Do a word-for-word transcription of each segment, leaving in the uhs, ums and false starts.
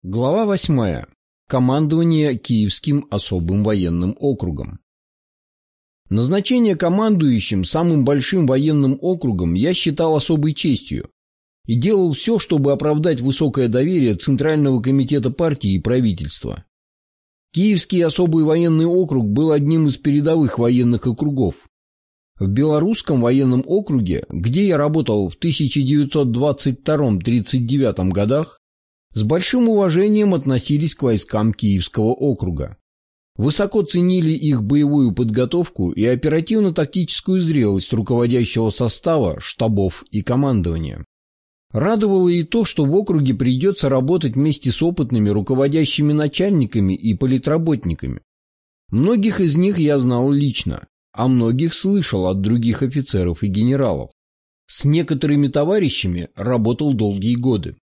Глава восьмая. Командование Киевским особым военным округом. Назначение командующим самым большим военным округом я считал особой честью и делал все, чтобы оправдать высокое доверие Центрального комитета партии и правительства. Киевский особый военный округ был одним из передовых военных округов. В Белорусском военном округе, где я работал в тысяча девятьсот двадцать втором — тридцать девятом годах, с большим уважением относились к войскам Киевского округа. Высоко ценили их боевую подготовку и оперативно-тактическую зрелость руководящего состава, штабов и командования. Радовало и то, что в округе придется работать вместе с опытными руководящими начальниками и политработниками. Многих из них я знал лично, а многих слышал от других офицеров и генералов. С некоторыми товарищами работал долгие годы.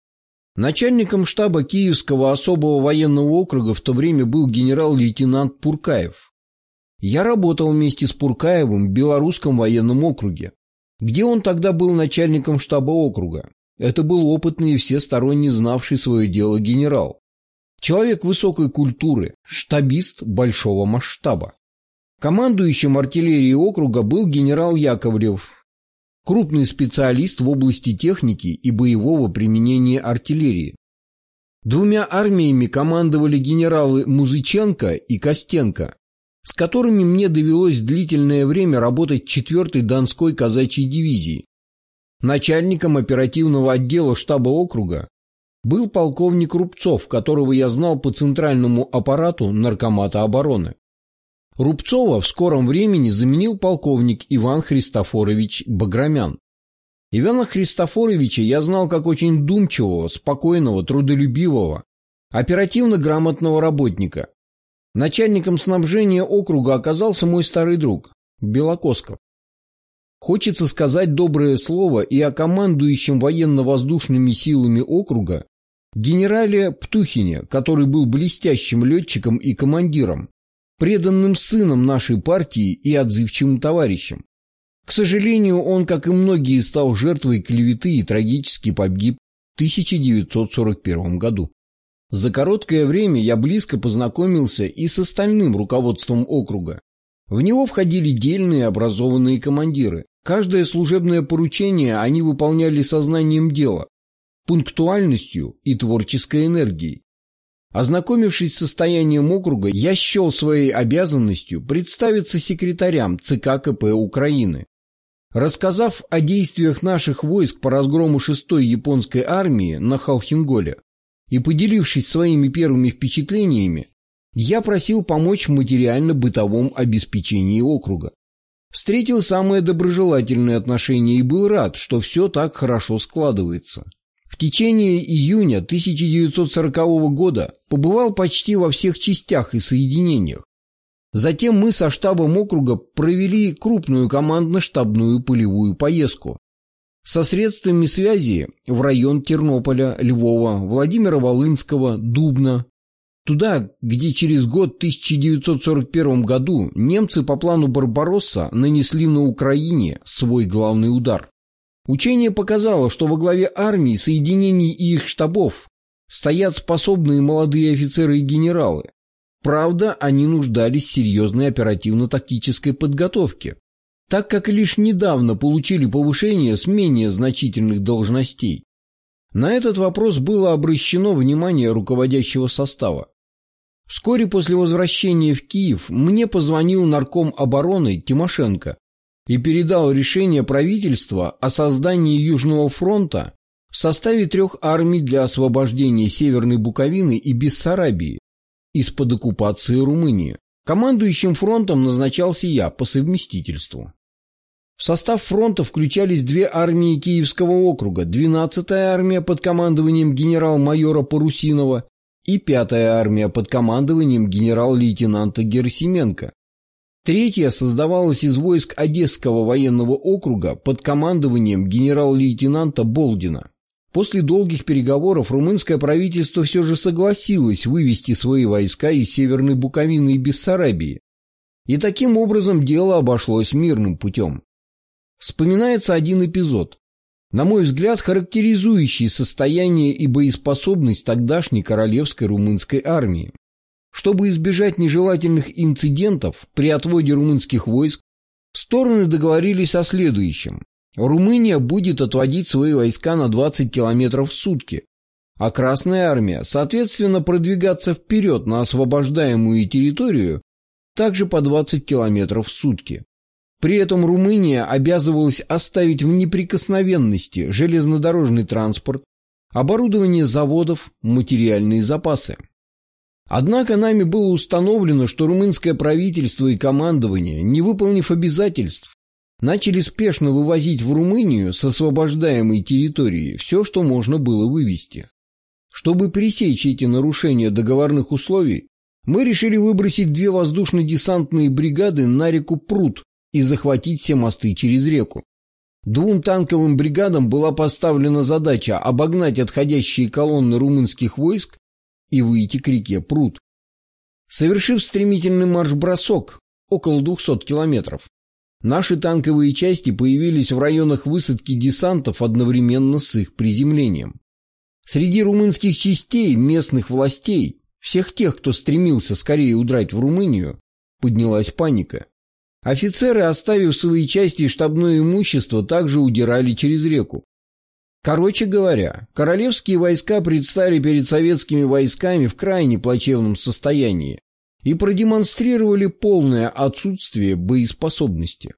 Начальником штаба Киевского особого военного округа в то время был генерал-лейтенант Пуркаев. Я работал вместе с Пуркаевым в Белорусском военном округе, где он тогда был начальником штаба округа. Это был опытный и всесторонне знавший свое дело генерал. Человек высокой культуры, штабист большого масштаба. Командующим артиллерией округа был генерал Яковлев, крупный специалист в области техники и боевого применения артиллерии. Двумя армиями командовали генералы Музыченко и Костенко, с которыми мне довелось длительное время работать в четвёртой Донской казачьей дивизии. Начальником оперативного отдела штаба округа был полковник Рубцов, которого я знал по центральному аппарату Наркомата обороны. Рубцова в скором времени заменил полковник Иван Христофорович Баграмян. Ивана Христофоровича я знал как очень вдумчивого, спокойного, трудолюбивого, оперативно грамотного работника. Начальником снабжения округа оказался мой старый друг Белокосков. Хочется сказать доброе слово и о командующем военно-воздушными силами округа генерале Птухине, который был блестящим летчиком и командиром, преданным сыном нашей партии и отзывчивым товарищем. К сожалению, он, как и многие, стал жертвой клеветы и трагически погиб в тысяча девятьсот сорок первом году. За короткое время я близко познакомился и с остальным руководством округа. В него входили дельные образованные командиры. Каждое служебное поручение они выполняли сознанием дела, пунктуальностью и творческой энергией. Ознакомившись с состоянием округа, я счел своей обязанностью представиться секретарям ЦК КП Украины. Рассказав о действиях наших войск по разгрому шестой японской армии на Халхинголе и поделившись своими первыми впечатлениями, я просил помочь в материально-бытовом обеспечении округа. Встретил самое доброжелательное отношение и был рад, что все так хорошо складывается. В течение июня тысяча девятьсот сорокового года побывал почти во всех частях и соединениях. Затем мы со штабом округа провели крупную командно-штабную полевую поездку со средствами связи в район Тернополя, Львова, Владимира-Волынского, Дубна. Туда, где через год в тысяча девятьсот сорок первом году немцы по плану Барбаросса нанесли на Украине свой главный удар. Учение показало, что во главе армии, соединений и их штабов стоят способные молодые офицеры и генералы. Правда, они нуждались в серьезной оперативно-тактической подготовке, так как лишь недавно получили повышение с менее значительных должностей. На этот вопрос было обращено внимание руководящего состава. Вскоре после возвращения в Киев мне позвонил нарком обороны Тимошенко и передал решение правительства о создании Южного фронта в составе трех армий для освобождения Северной Буковины и Бессарабии из-под оккупации Румынии. Командующим фронтом назначался я по совместительству. В состав фронта включались две армии Киевского округа, двенадцатая армия под командованием генерал-майора Парусинова и пятая армия под командованием генерал-лейтенанта Герасименко. Третья создавалась из войск Одесского военного округа под командованием генерал-лейтенанта Болдина. После долгих переговоров румынское правительство все же согласилось вывести свои войска из Северной Буковины и Бессарабии. И таким образом дело обошлось мирным путем. Вспоминается один эпизод. на мой взгляд, характеризующий состояние и боеспособность тогдашней королевской румынской армии. Чтобы избежать нежелательных инцидентов при отводе румынских войск, стороны договорились о следующем. Румыния будет отводить свои войска на двадцать километров в сутки, а Красная армия, соответственно, продвигаться вперед на освобождаемую территорию также по двадцать километров в сутки. При этом Румыния обязывалась оставить в неприкосновенности железнодорожный транспорт, оборудование заводов, материальные запасы. Однако нами было установлено, что румынское правительство и командование, не выполнив обязательств, начали спешно вывозить в Румынию с освобождаемой территории все, что можно было вывести. Чтобы пересечь эти нарушения договорных условий, мы решили выбросить две воздушно-десантные бригады на реку Прут и захватить все мосты через реку. Двум танковым бригадам была поставлена задача обогнать отходящие колонны румынских войск и выйти к реке Прут. Совершив стремительный марш-бросок, около двухсот километров, наши танковые части появились в районах высадки десантов одновременно с их приземлением. Среди румынских частей местных властей, всех тех, кто стремился скорее удрать в Румынию, поднялась паника. Офицеры, оставив свои части и штабное имущество, также удирали через реку. Короче говоря, королевские войска предстали перед советскими войсками в крайне плачевном состоянии и продемонстрировали полное отсутствие боеспособности.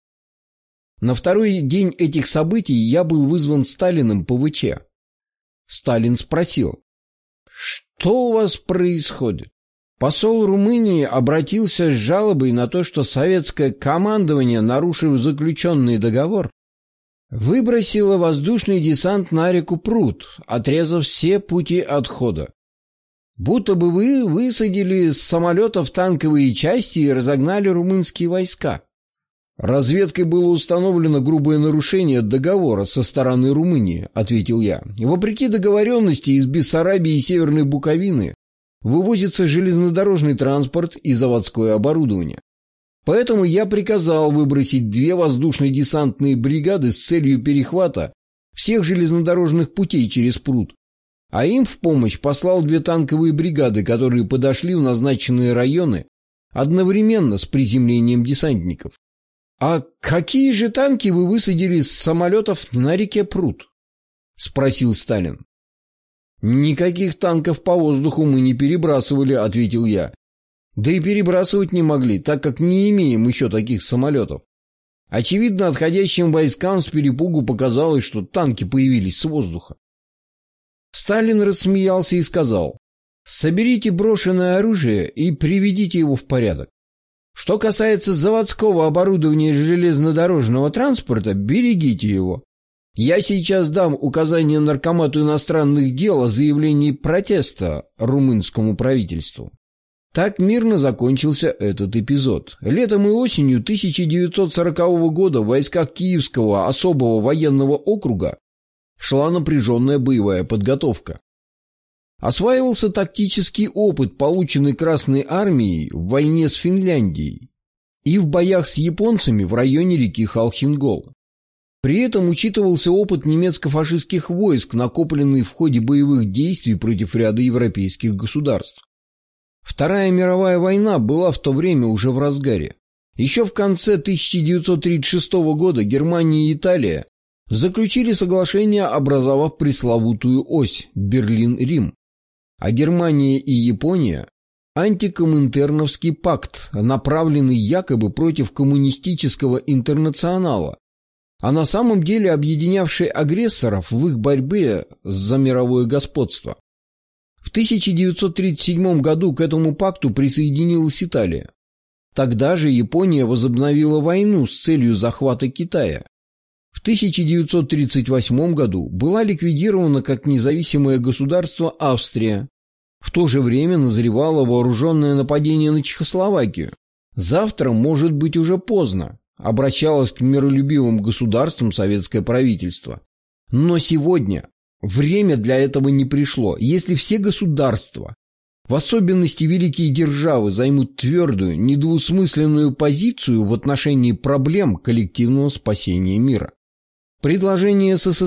На второй день этих событий я был вызван Сталиным по ВЧ. Сталин спросил: «Что у вас происходит?» Посол Румынии обратился с жалобой на то, что советское командование, нарушив заключенный договор, выбросило воздушный десант на реку Прут, отрезав все пути отхода. Будто бы вы высадили с самолетов танковые части и разогнали румынские войска. «Разведкой было установлено грубое нарушение договора со стороны Румынии», — ответил я. «Вопреки договоренности из Бессарабии и Северной Буковины вывозится железнодорожный транспорт и заводское оборудование. Поэтому я приказал выбросить две воздушно-десантные бригады с целью перехвата всех железнодорожных путей через Прут, а им в помощь послал две танковые бригады, которые подошли в назначенные районы одновременно с приземлением десантников». «А какие же танки вы высадили с самолетов на реке Прут?» — спросил Сталин. «Никаких танков по воздуху мы не перебрасывали», — ответил я. «Да и перебрасывать не могли, так как не имеем еще таких самолетов. Очевидно, отходящим войскам с перепугу показалось, что танки появились с воздуха». Сталин рассмеялся и сказал: «Соберите брошенное оружие и приведите его в порядок. Что касается заводского оборудования железнодорожного транспорта, берегите его. Я сейчас дам указание Наркомату иностранных дел о заявлении протеста румынскому правительству». Так мирно закончился этот эпизод. Летом и осенью тысяча девятьсот сорокового года в войсках Киевского особого военного округа шла напряженная боевая подготовка. Осваивался тактический опыт, полученный Красной армией в войне с Финляндией и в боях с японцами в районе реки Халхингол. При этом учитывался опыт немецко-фашистских войск, накопленный в ходе боевых действий против ряда европейских государств. Вторая мировая война была в то время уже в разгаре. Еще в конце тысяча девятьсот тридцать шестого года Германия и Италия заключили соглашение, образовав пресловутую ось Берлин-Рим. А Германия и Япония – антикоминтерновский пакт, направленный якобы против коммунистического интернационала, а на самом деле объединявший агрессоров в их борьбе за мировое господство. В тысяча девятьсот тридцать седьмом году к этому пакту присоединилась Италия. Тогда же Япония возобновила войну с целью захвата Китая. В тысяча девятьсот тридцать восьмом году была ликвидирована как независимое государство Австрия. В то же время назревало вооруженное нападение на Чехословакию. «Завтра может быть уже поздно», обращалось к миролюбивым государствам советское правительство. Но сегодня время для этого не пришло. Если все государства, в особенности великие державы, займут твердую, недвусмысленную позицию в отношении проблем коллективного спасения мира. Предложение СССР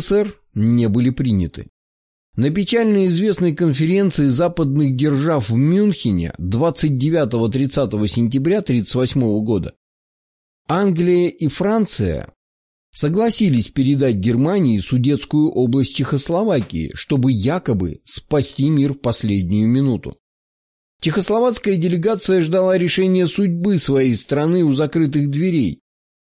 не были приняты. На печально известной конференции западных держав в Мюнхене двадцать девятого-тридцатого сентября тысяча девятьсот тридцать восьмого года Англия и Франция согласились передать Германии Судетскую область Чехословакии, чтобы якобы спасти мир в последнюю минуту. Чехословацкая делегация ждала решения судьбы своей страны у закрытых дверей.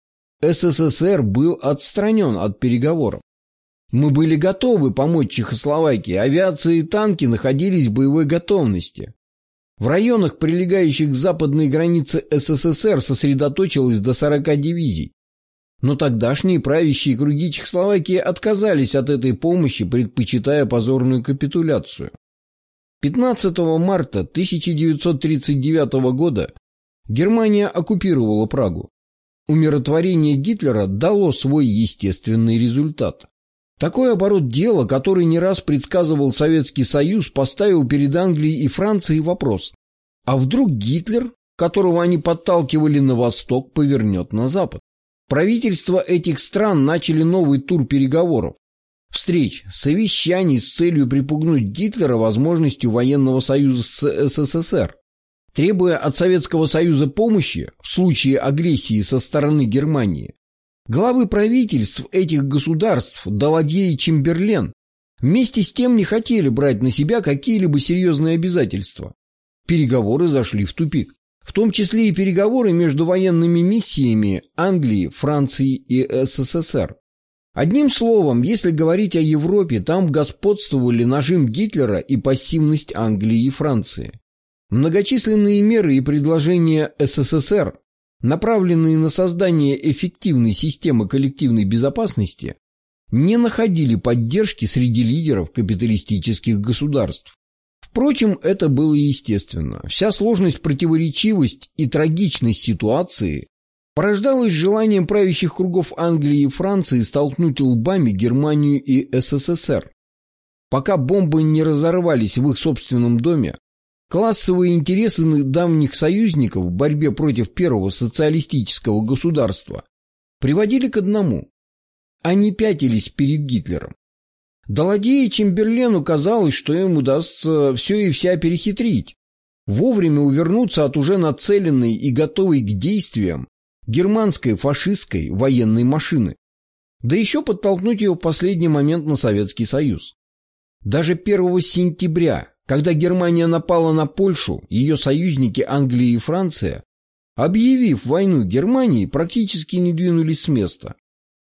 СССР был отстранен от переговоров. Мы были готовы помочь Чехословакии, авиация и танки находились в боевой готовности. В районах, прилегающих к западной границе СССР, сосредоточилось до сорока дивизий. Но тогдашние правящие круги Чехословакии отказались от этой помощи, предпочитая позорную капитуляцию. пятнадцатого марта тысяча девятьсот тридцать девятого года Германия оккупировала Прагу. Умиротворение Гитлера дало свой естественный результат. Такой оборот дела, который не раз предсказывал Советский Союз, поставил перед Англией и Францией вопрос: а вдруг Гитлер, которого они подталкивали на восток, повернет на запад? Правительства этих стран начали новый тур переговоров, встреч, совещаний с целью припугнуть Гитлера возможностью военного союза с СССР. Требуя от Советского Союза помощи в случае агрессии со стороны Германии, главы правительств этих государств, Даладье и Чемберлен, вместе с тем не хотели брать на себя какие-либо серьезные обязательства. Переговоры зашли в тупик, в том числе и переговоры между военными миссиями Англии, Франции и СССР. Одним словом, если говорить о Европе, там господствовали нажим Гитлера и пассивность Англии и Франции. Многочисленные меры и предложения СССР, направленные на создание эффективной системы коллективной безопасности, не находили поддержки среди лидеров капиталистических государств. Впрочем, это было естественно. Вся сложность, противоречивость и трагичность ситуации порождалась желанием правящих кругов Англии и Франции столкнуть лбами Германию и СССР. Пока бомбы не разорвались в их собственном доме, классовые интересы давних союзников в борьбе против первого социалистического государства приводили к одному – они пятились перед Гитлером. Даладье и Чемберлену казалось, что им удастся все и вся перехитрить, вовремя увернуться от уже нацеленной и готовой к действиям германской фашистской военной машины, да еще подтолкнуть ее в последний момент на Советский Союз. Даже первого сентября, когда Германия напала на Польшу, ее союзники Англия и Франция, объявив войну Германии, практически не двинулись с места.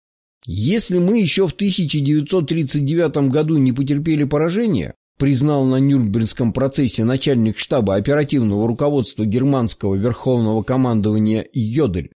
Если мы еще в тысяча девятьсот тридцать девятом году не потерпели поражения, признал на Нюрнбергском процессе начальник штаба оперативного руководства германского верховного командования Йодель,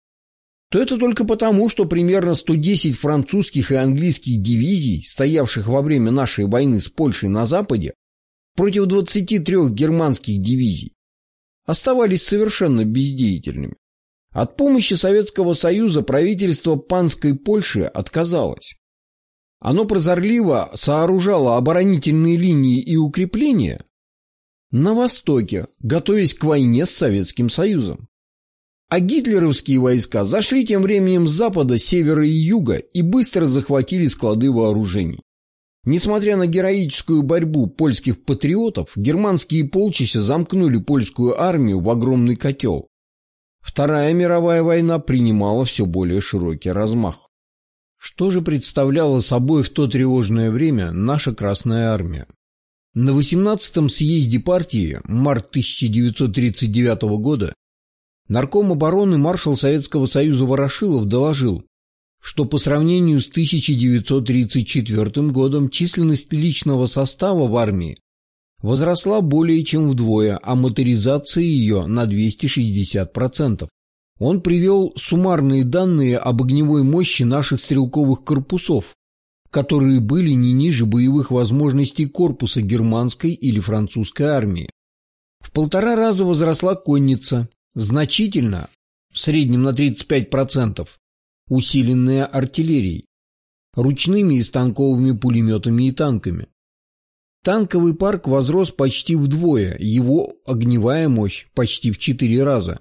то это только потому, что примерно сто десять французских и английских дивизий, стоявших во время нашей войны с Польшей на западе, против двадцати трёх германских дивизий, оставались совершенно бездеятельными. От помощи Советского Союза правительство панской Польши отказалось. Оно прозорливо сооружало оборонительные линии и укрепления на востоке, готовясь к войне с Советским Союзом. А гитлеровские войска зашли тем временем с запада, севера и юга и быстро захватили склады вооружений. Несмотря на героическую борьбу польских патриотов, германские полчища замкнули польскую армию в огромный котел. Вторая мировая война принимала все более широкий размах. Что же представляла собой в то тревожное время наша Красная Армия? На восемнадцатом съезде партии, март тысяча девятьсот тридцать девятого года, нарком обороны маршал Советского Союза Ворошилов доложил, что по сравнению с тысяча девятьсот тридцать четвёртым годом численность личного состава в армии возросла более чем вдвое, а моторизация ее на двести шестьдесят процентов. Он привел суммарные данные об огневой мощи наших стрелковых корпусов, которые были не ниже боевых возможностей корпуса германской или французской армии. В полтора раза возросла конница, значительно, в среднем на тридцать пять процентов, усиленная артиллерией, ручными и станковыми пулеметами и танками. Танковый парк возрос почти вдвое, его огневая мощь почти в четыре раза.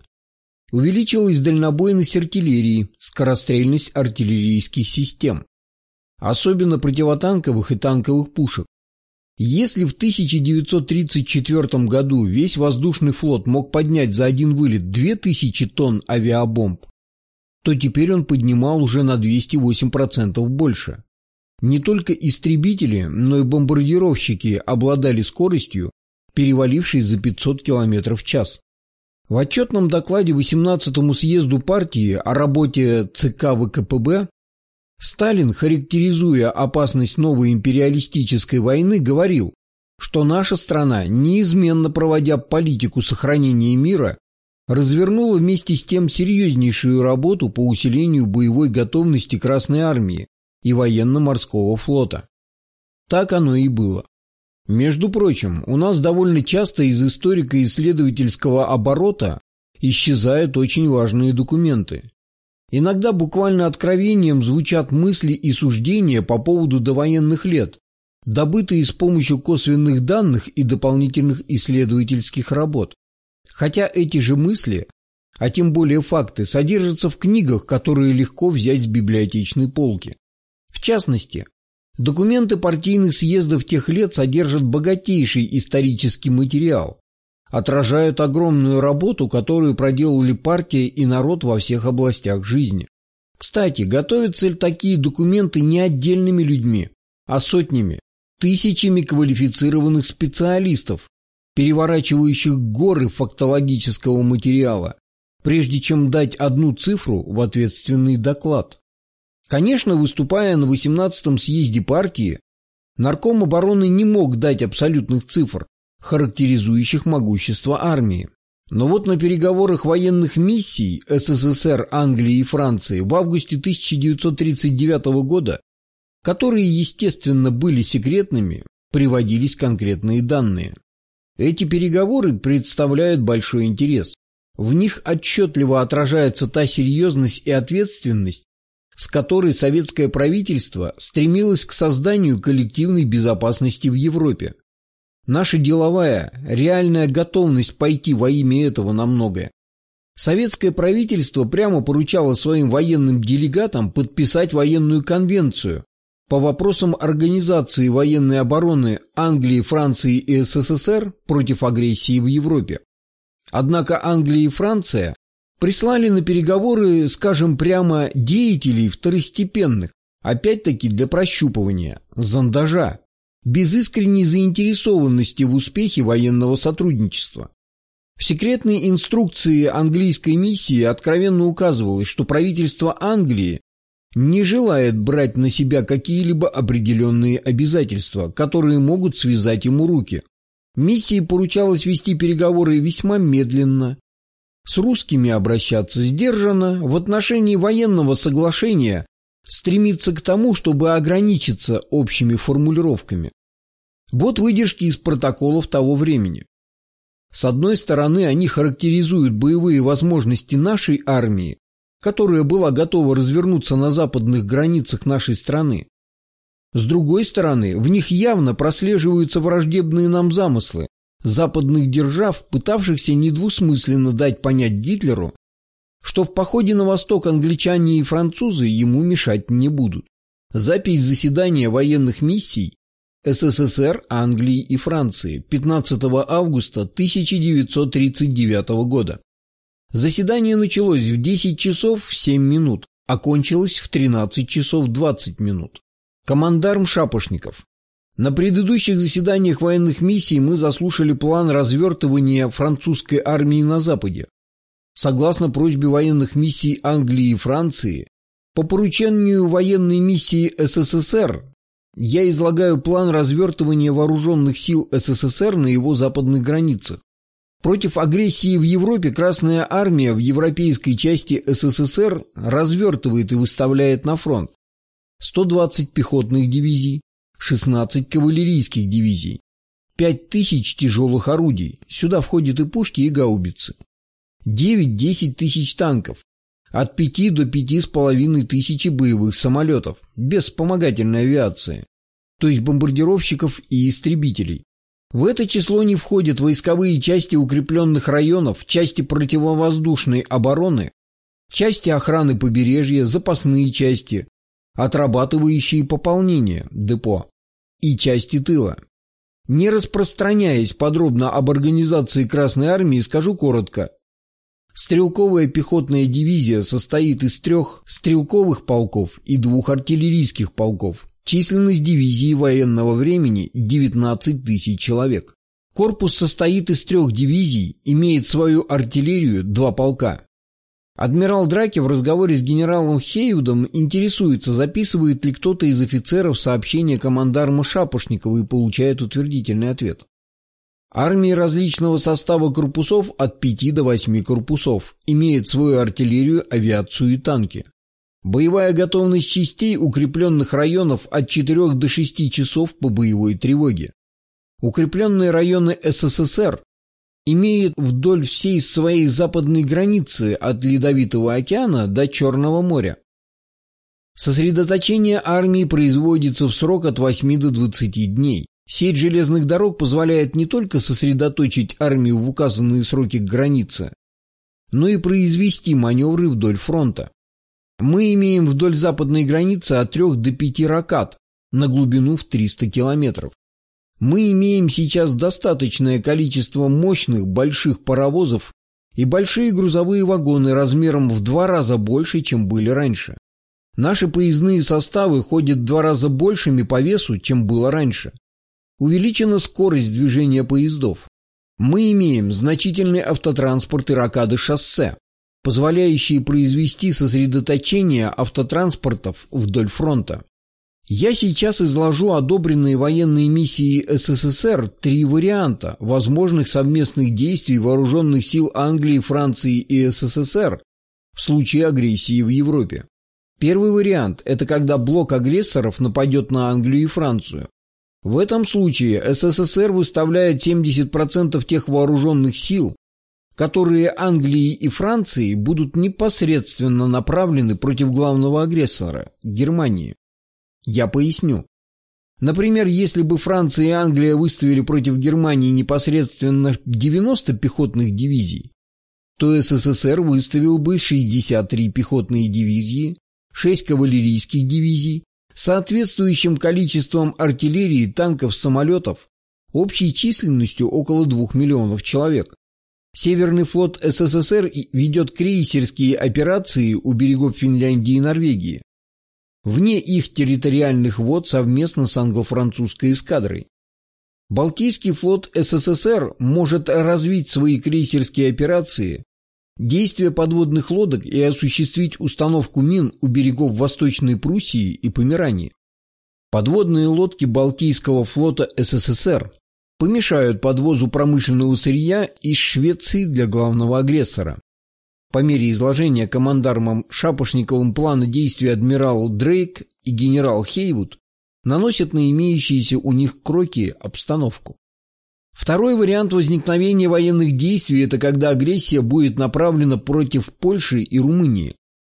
Увеличилась дальнобойность артиллерии, скорострельность артиллерийских систем. особенно противотанковых и танковых пушек. Если в тысяча девятьсот тридцать четвёртом году весь воздушный флот мог поднять за один вылет две тысячи тонн авиабомб, то теперь он поднимал уже на двести восемь процентов больше. Не только истребители, но и бомбардировщики обладали скоростью, перевалившей за пятьсот километров в час. В отчетном докладе восемнадцатому съезду партии о работе ЦК ВКПБ Сталин, характеризуя опасность новой империалистической войны, говорил, что наша страна, неизменно проводя политику сохранения мира, развернула вместе с тем серьезнейшую работу по усилению боевой готовности Красной Армии и военно-морского флота. Так оно и было. Между прочим, у нас довольно часто из историко-исследовательского оборота исчезают очень важные документы. Иногда буквально откровением звучат мысли и суждения по поводу довоенных лет, добытые с помощью косвенных данных и дополнительных исследовательских работ. Хотя эти же мысли, а тем более факты, содержатся в книгах, которые легко взять с библиотечной полки. В частности, документы партийных съездов тех лет содержат богатейший исторический материал, отражают огромную работу, которую проделали партия и народ во всех областях жизни. Кстати, готовятся ли такие документы не отдельными людьми, а сотнями, тысячами квалифицированных специалистов, переворачивающих горы фактологического материала, прежде чем дать одну цифру в ответственный доклад. Конечно, выступая на восемнадцатом съезде партии, нарком обороны не мог дать абсолютных цифр, характеризующих могущество армии. Но вот на переговорах военных миссий СССР, Англии и Франции в августе тысяча девятьсот тридцать девятого года, которые, естественно, были секретными, приводились конкретные данные. Эти переговоры представляют большой интерес. В них отчетливо отражается та серьезность и ответственность, с которой советское правительство стремилось к созданию коллективной безопасности в Европе. Наша деловая, реальная готовность пойти во имя этого на многое. Советское правительство прямо поручало своим военным делегатам подписать военную конвенцию по вопросам организации военной обороны Англии, Франции и СССР против агрессии в Европе. Однако Англия и Франция прислали на переговоры, скажем прямо, деятелей второстепенных, опять-таки для прощупывания, зондажа, без искренней заинтересованности в успехе военного сотрудничества. В секретной инструкции английской миссии откровенно указывалось, что правительство Англии не желает брать на себя какие-либо определенные обязательства, которые могут связать ему руки. Миссии поручалось вести переговоры весьма медленно, с русскими обращаться сдержанно, в отношении военного соглашения стремиться к тому, чтобы ограничиться общими формулировками. Вот выдержки из протоколов того времени. С одной стороны, они характеризуют боевые возможности нашей армии, которая была готова развернуться на западных границах нашей страны. С другой стороны, в них явно прослеживаются враждебные нам замыслы западных держав, пытавшихся недвусмысленно дать понять Гитлеру, что в походе на восток англичане и французы ему мешать не будут. Запись заседания военных миссий СССР, Англии и Франции пятнадцатого августа тысяча девятьсот тридцать девятого года. Заседание началось в десять часов семь минут, окончилось в тринадцать часов двадцать минут. Командарм Шапошников. На предыдущих заседаниях военных миссий мы заслушали план развертывания французской армии на Западе. Согласно просьбе военных миссий Англии и Франции, по поручению военной миссии СССР, я излагаю план развертывания вооруженных сил СССР на его западных границах. Против агрессии в Европе Красная армия в европейской части СССР развертывает и выставляет на фронт сто двадцать пехотных дивизий, шестнадцать кавалерийских дивизий, пять тысяч тяжелых орудий, сюда входят и пушки, и гаубицы, девять-десять тысяч танков, от пяти до пяти с половиной тысячи боевых самолетов, без вспомогательной авиации, то есть бомбардировщиков и истребителей. В это число не входят войсковые части укрепленных районов, части противовоздушной обороны, части охраны побережья, запасные части, отрабатывающие пополнение, депо, и части тыла. Не распространяясь подробно об организации Красной Армии, скажу коротко. Стрелковая пехотная дивизия состоит из трех стрелковых полков и двух артиллерийских полков. Численность дивизии военного времени – девятнадцать тысяч человек. Корпус состоит из трех дивизий, имеет свою артиллерию, два полка. Адмирал Драке в разговоре с генералом Хейвудом интересуется, записывает ли кто-то из офицеров сообщение командарма Шапошникова, и получает утвердительный ответ. Армии различного состава корпусов от пяти до восьми корпусов имеют свою артиллерию, авиацию и танки. Боевая готовность частей укрепленных районов от четырёх до шести часов по боевой тревоге. Укрепленные районы СССР имеют вдоль всей своей западной границы от Ледовитого океана до Черного моря. Сосредоточение армии производится в срок от восьми до двадцати дней. Сеть железных дорог позволяет не только сосредоточить армию в указанные сроки к границе, но и произвести маневры вдоль фронта. Мы имеем вдоль западной границы от трёх до пяти ракад на глубину в триста километров. Мы имеем сейчас достаточное количество мощных больших паровозов и большие грузовые вагоны размером в два раза больше, чем были раньше. Наши поездные составы ходят в два раза большими по весу, чем было раньше. Увеличена скорость движения поездов. Мы имеем значительный автотранспорт и ракады шоссе, позволяющие произвести сосредоточение автотранспортов вдоль фронта. Я сейчас изложу одобренные военные миссии СССР три варианта возможных совместных действий вооруженных сил Англии, Франции и СССР в случае агрессии в Европе. Первый вариант – это когда блок агрессоров нападет на Англию и Францию. В этом случае СССР выставляет семьдесят процентов тех вооруженных сил, которые Англии и Франции будут непосредственно направлены против главного агрессора – Германии. Я поясню. Например, если бы Франция и Англия выставили против Германии непосредственно девяносто пехотных дивизий, то СССР выставил бы шестьдесят три пехотные дивизии, шесть кавалерийских дивизий, с соответствующим количеством артиллерии, танков, самолетов, общей численностью около двух миллионов человек. Северный флот СССР ведет крейсерские операции у берегов Финляндии и Норвегии, вне их территориальных вод совместно с англо-французской эскадрой. Балтийский флот СССР может развить свои крейсерские операции, действия подводных лодок и осуществить установку мин у берегов Восточной Пруссии и Померании. Подводные лодки Балтийского флота СССР помешают подвозу промышленного сырья из Швеции для главного агрессора. По мере изложения командармом Шапошниковым плана действий адмирал Дрейк и генерал Хейвуд наносят на имеющиеся у них кроки обстановку. Второй вариант возникновения военных действий – это когда агрессия будет направлена против Польши и Румынии.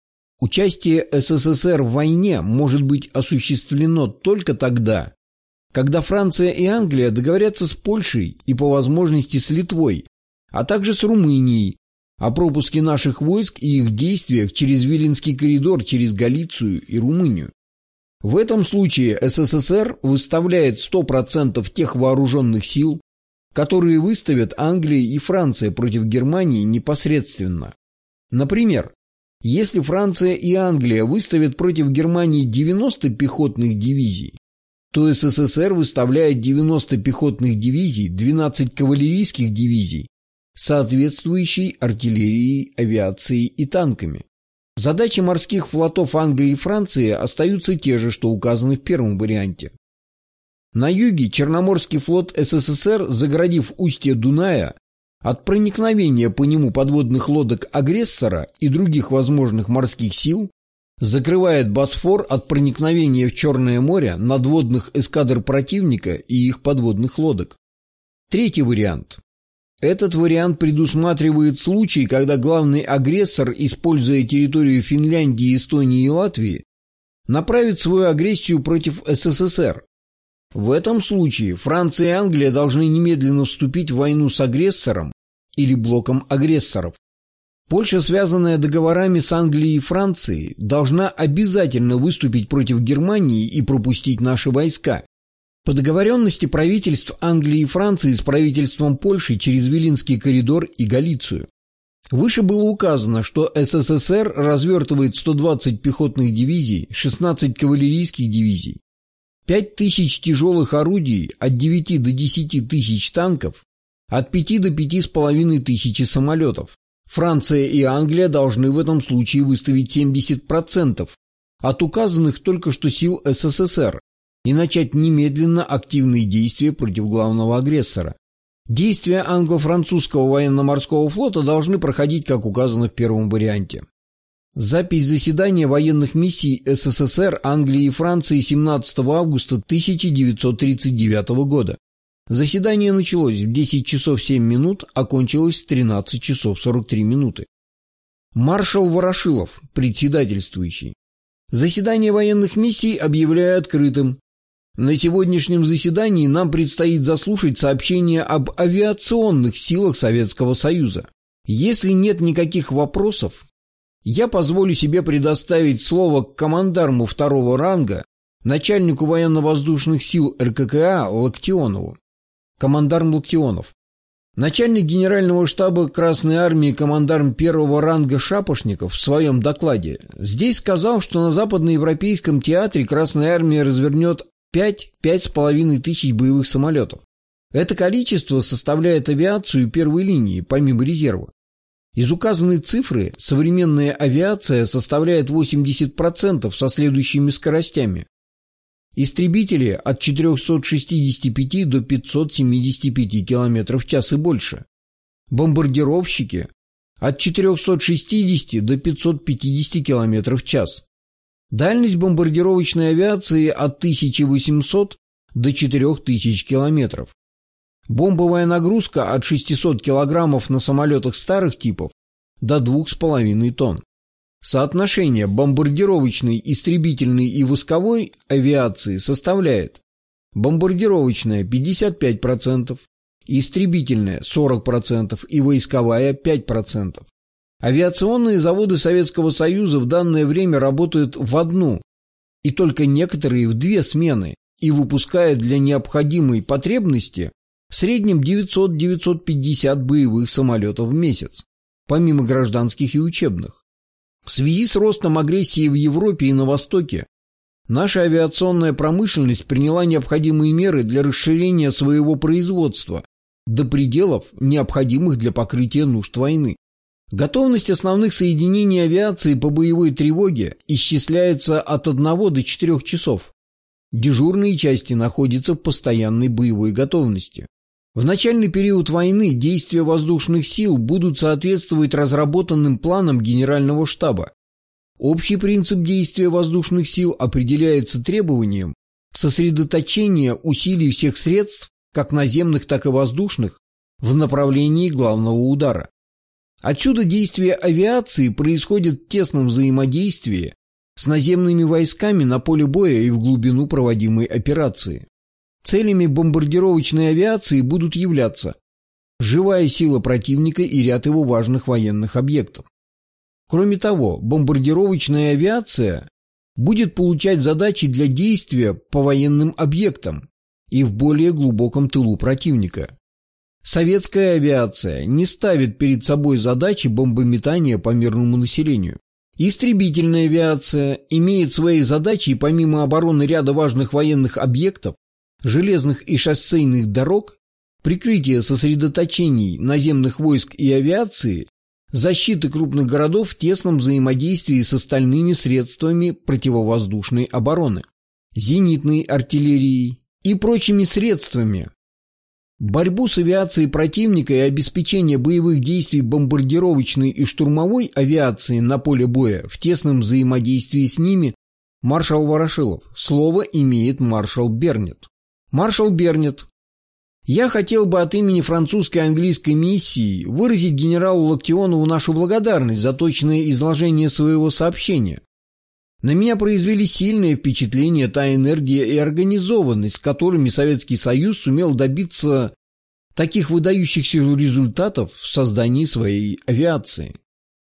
Участие СССР в войне может быть осуществлено только тогда, когда Франция и Англия договорятся с Польшей и по возможности с Литвой, а также с Румынией о пропуске наших войск и их действиях через Виленский коридор, через Галицию и Румынию. В этом случае СССР выставляет сто процентов тех вооруженных сил, которые выставят Англия и Франция против Германии непосредственно. Например, если Франция и Англия выставят против Германии девяносто пехотных дивизий, то СССР выставляет девяносто пехотных дивизий, двенадцать кавалерийских дивизий, соответствующей артиллерией, авиацией и танками. Задачи морских флотов Англии и Франции остаются те же, что указаны в первом варианте. На юге Черноморский флот СССР, загородив устье Дуная от проникновения по нему подводных лодок агрессора и других возможных морских сил, закрывает Босфор от проникновения в Черное море надводных эскадр противника и их подводных лодок. Третий вариант. Этот вариант предусматривает случай, когда главный агрессор, используя территорию Финляндии, Эстонии и Латвии, направит свою агрессию против СССР. В этом случае Франция и Англия должны немедленно вступить в войну с агрессором или блоком агрессоров. Польша, связанная договорами с Англией и Францией, должна обязательно выступить против Германии и пропустить наши войска. По договоренности правительств Англии и Франции с правительством Польши через Виленский коридор и Галицию. Выше было указано, что СССР развертывает сто двадцать пехотных дивизий, шестнадцать кавалерийских дивизий, пять тысяч тяжелых орудий, от девяти до десяти тысяч танков, от пяти до пяти с половиной тысячи самолетов. Франция и Англия должны в этом случае выставить семьдесят процентов от указанных только что сил СССР и начать немедленно активные действия против главного агрессора. Действия англо-французского военно-морского флота должны проходить, как указано в первом варианте. Запись заседания военных миссий СССР, Англии и Франции семнадцатого августа тысяча девятьсот тридцать девятого года. Заседание началось в десять часов семь минут, окончилось в тринадцать часов сорок три минуты. Маршал Ворошилов, председательствующий. Заседание военных миссий объявляю открытым. На сегодняшнем заседании нам предстоит заслушать сообщение об авиационных силах Советского Союза. Если нет никаких вопросов, я позволю себе предоставить слово командарму второго ранга, начальнику военно-воздушных сил РККА Локтионову. Командарм Локтионов. Начальник генерального штаба Красной Армии командарм первого ранга Шапошников в своем докладе здесь сказал, что на западноевропейском театре Красная Армия развернет пять-пять с половиной тысяч боевых самолетов. Это количество составляет авиацию первой линии, помимо резерва. Из указанной цифры современная авиация составляет восемьдесят процентов со следующими скоростями. Истребители от четырехсот шестидесяти пяти до пятисот семидесяти пяти км в час и больше. Бомбардировщики от четырехсот шестидесяти до пятисот пятидесяти км в час. Дальность бомбардировочной авиации от тысячи восьмисот до четырёх тысяч км. Бомбовая нагрузка от шестисот кг на самолетах старых типов до двух с половиной тонн. Соотношение бомбардировочной, истребительной и войсковой авиации составляет: бомбардировочная пятьдесят пять процентов, истребительная сорок процентов и войсковая пять процентов. Авиационные заводы Советского Союза в данное время работают в одну и только некоторые в две смены и выпускают для необходимой потребности в среднем девятьсот — девятьсот пятьдесят боевых самолетов в месяц, помимо гражданских и учебных. В связи с ростом агрессии в Европе и на Востоке, наша авиационная промышленность приняла необходимые меры для расширения своего производства до пределов, необходимых для покрытия нужд войны. Готовность основных соединений авиации по боевой тревоге исчисляется от одного до четырёх часов. Дежурные части находятся в постоянной боевой готовности. В начальный период войны действия воздушных сил будут соответствовать разработанным планам Генерального штаба. Общий принцип действия воздушных сил определяется требованием сосредоточения усилий всех средств, как наземных, так и воздушных, в направлении главного удара. Отсюда действия авиации происходят в тесном взаимодействии с наземными войсками на поле боя и в глубину проводимой операции. Целями бомбардировочной авиации будут являться живая сила противника и ряд его важных военных объектов. Кроме того, бомбардировочная авиация будет получать задачи для действия по военным объектам и в более глубоком тылу противника. Советская авиация не ставит перед собой задачи бомбометания по мирному населению. Истребительная авиация имеет своей задачей помимо обороны ряда важных военных объектов, железных и шоссейных дорог, прикрытие сосредоточений наземных войск и авиации, защиты крупных городов в тесном взаимодействии с остальными средствами противовоздушной обороны, зенитной артиллерией и прочими средствами. Борьбу с авиацией противника и обеспечение боевых действий бомбардировочной и штурмовой авиации на поле боя в тесном взаимодействии с ними маршал Ворошилов. Слово имеет маршал Бернет. Маршал Бернет. Я хотел бы от имени французской и английской миссии выразить генералу Локтионову нашу благодарность за точное изложение своего сообщения. На меня произвели сильное впечатление та энергия и организованность, с которыми Советский Союз сумел добиться таких выдающихся результатов в создании своей авиации.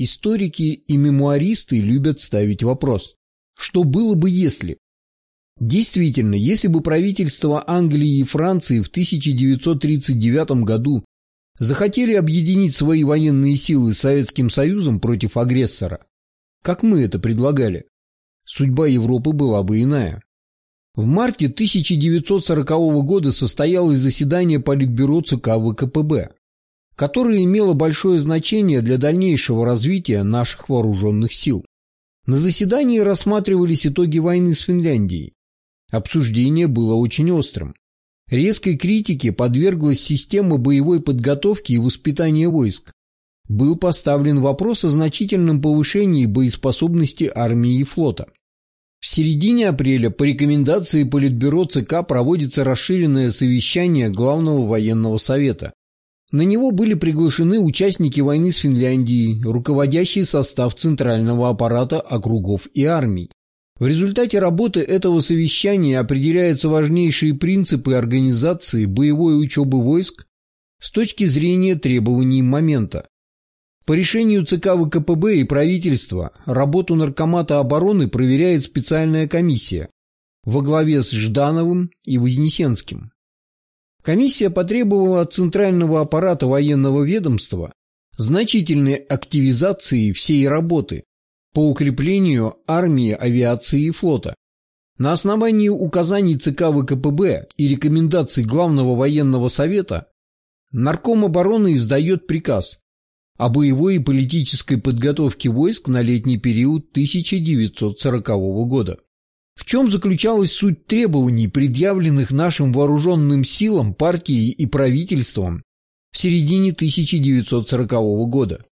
Историки и мемуаристы любят ставить вопрос: что было бы если? Действительно, если бы правительства Англии и Франции в тысяча девятьсот тридцать девятом году захотели объединить свои военные силы с Советским Союзом против агрессора, как мы это предлагали, судьба Европы была бы иная. В марте тысяча девятьсот сорокового года состоялось заседание Политбюро ЦК ВКПБ, которое имело большое значение для дальнейшего развития наших вооруженных сил. На заседании рассматривались итоги войны с Финляндией. Обсуждение было очень острым. Резкой критике подверглась система боевой подготовки и воспитания войск. Был поставлен вопрос о значительном повышении боеспособности армии и флота. В середине апреля по рекомендации Политбюро ЦК проводится расширенное совещание Главного военного совета. На него были приглашены участники войны с Финляндией, руководящий состав центрального аппарата округов и армий. В результате работы этого совещания определяются важнейшие принципы организации боевой учебы войск с точки зрения требований момента. По решению ЦК ВКПБ и правительства работу Наркомата обороны проверяет специальная комиссия во главе с Ждановым и Вознесенским. Комиссия потребовала от центрального аппарата военного ведомства значительной активизации всей работы по укреплению армии, авиации и флота. На основании указаний ЦК ВКПБ и рекомендаций Главного военного совета Нарком обороны издает приказ о боевой и политической подготовке войск на летний период тысяча девятьсот сорокового года. В чем заключалась суть требований, предъявленных нашим вооруженным силам, партией и правительством в середине тысяча девятьсот сорокового года?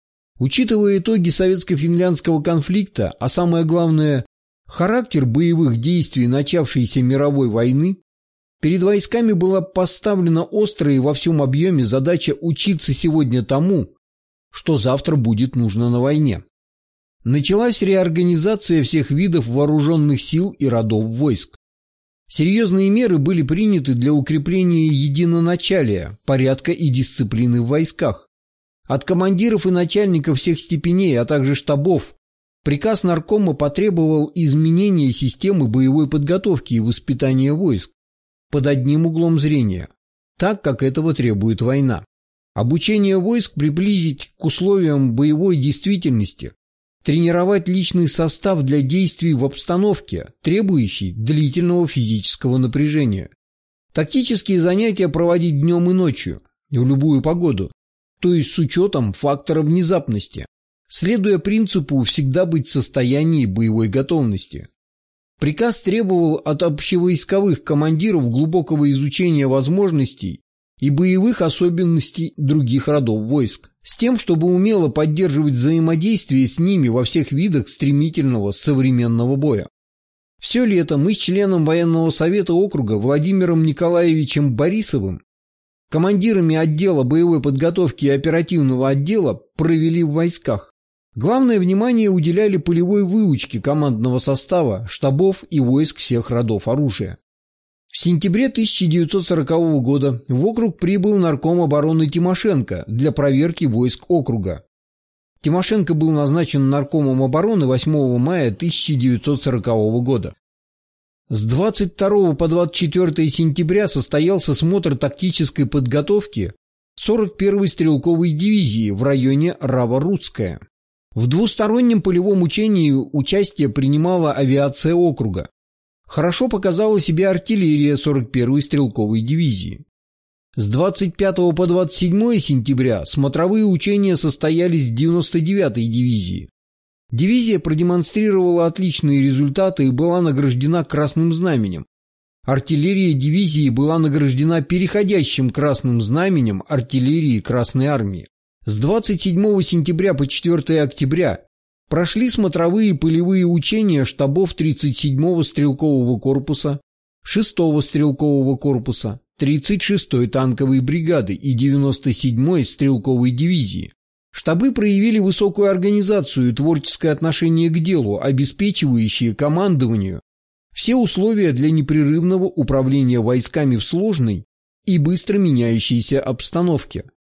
Учитывая итоги советско-финляндского конфликта, а самое главное, характер боевых действий начавшейся мировой войны, перед войсками была поставлена острая и во всем объеме задача учиться сегодня тому, что завтра будет нужно на войне. Началась реорганизация всех видов вооруженных сил и родов войск. Серьезные меры были приняты для укрепления единоначалия, порядка и дисциплины в войсках. От командиров и начальников всех степеней, а также штабов, приказ Наркома потребовал изменения системы боевой подготовки и воспитания войск под одним углом зрения, так как этого требует война. Обучение войск приблизить к условиям боевой действительности, тренировать личный состав для действий в обстановке, требующей длительного физического напряжения. Тактические занятия проводить днем и ночью, в любую погоду, то есть с учетом фактора внезапности, следуя принципу всегда быть в состоянии боевой готовности. Приказ требовал от общевойсковых командиров глубокого изучения возможностей и боевых особенностей других родов войск, с тем, чтобы умело поддерживать взаимодействие с ними во всех видах стремительного современного боя. Все лето мы с членом военного совета округа Владимиром Николаевичем Борисовым, командирами отдела боевой подготовки и оперативного отдела, провели в войсках. Главное внимание уделяли полевой выучке командного состава, штабов и войск всех родов оружия. В сентябре тысяча девятьсот сорокового года в округ прибыл нарком обороны Тимошенко для проверки войск округа. Тимошенко был назначен наркомом обороны восьмого мая тысяча девятьсот сорокового года. С двадцать второго по двадцать четвёртое сентября состоялся смотр тактической подготовки сорок первой стрелковой дивизии в районе Раворудская. В двустороннем полевом учении участие принимала авиация округа. Хорошо показала себя артиллерия сорок первой стрелковой дивизии. С двадцать пятого по двадцать седьмое сентября смотровые учения состоялись в девяносто девятой дивизии. Дивизия продемонстрировала отличные результаты и была награждена Красным Знаменем. Артиллерия дивизии была награждена переходящим Красным Знаменем артиллерии Красной Армии. С двадцать седьмого сентября по четвёртое октября прошли смотровые полевые учения штабов тридцать седьмого стрелкового корпуса, шестого стрелкового корпуса, тридцать шестой танковой бригады и девяносто седьмой стрелковой дивизии. Штабы проявили высокую организацию и творческое отношение к делу, обеспечивающие командованию все условия для непрерывного управления войсками в сложной и быстро меняющейся обстановке.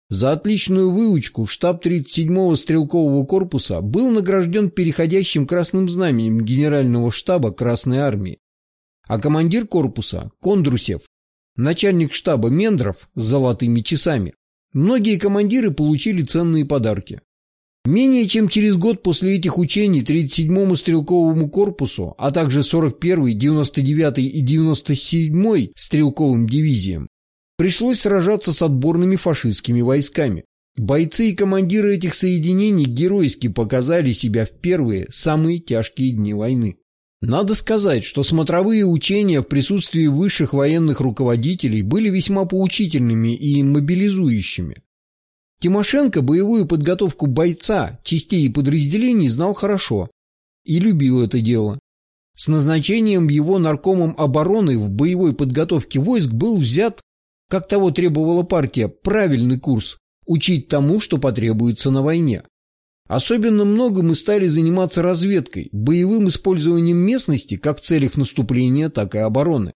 За отличную выучку штаб тридцать седьмого стрелкового корпуса был награжден переходящим красным знаменем генерального штаба Красной армии, а командир корпуса Кондрусев, начальник штаба Мендров с золотыми часами. Многие командиры получили ценные подарки. Менее чем через год после этих учений тридцать седьмому стрелковому корпусу, а также сорок первой, девяносто девятой и девяносто седьмой стрелковым дивизиям пришлось сражаться с отборными фашистскими войсками. Бойцы и командиры этих соединений геройски показали себя в первые, самые тяжкие дни войны. Надо сказать, что смотровые учения в присутствии высших военных руководителей были весьма поучительными и мобилизующими. Тимошенко боевую подготовку бойца, частей и подразделений знал хорошо и любил это дело. С назначением его наркомом обороны в боевой подготовке войск был взят, как того требовала партия, правильный курс – учить тому, что потребуется на войне. Особенно много мы стали заниматься разведкой, боевым использованием местности как в целях наступления, так и обороны.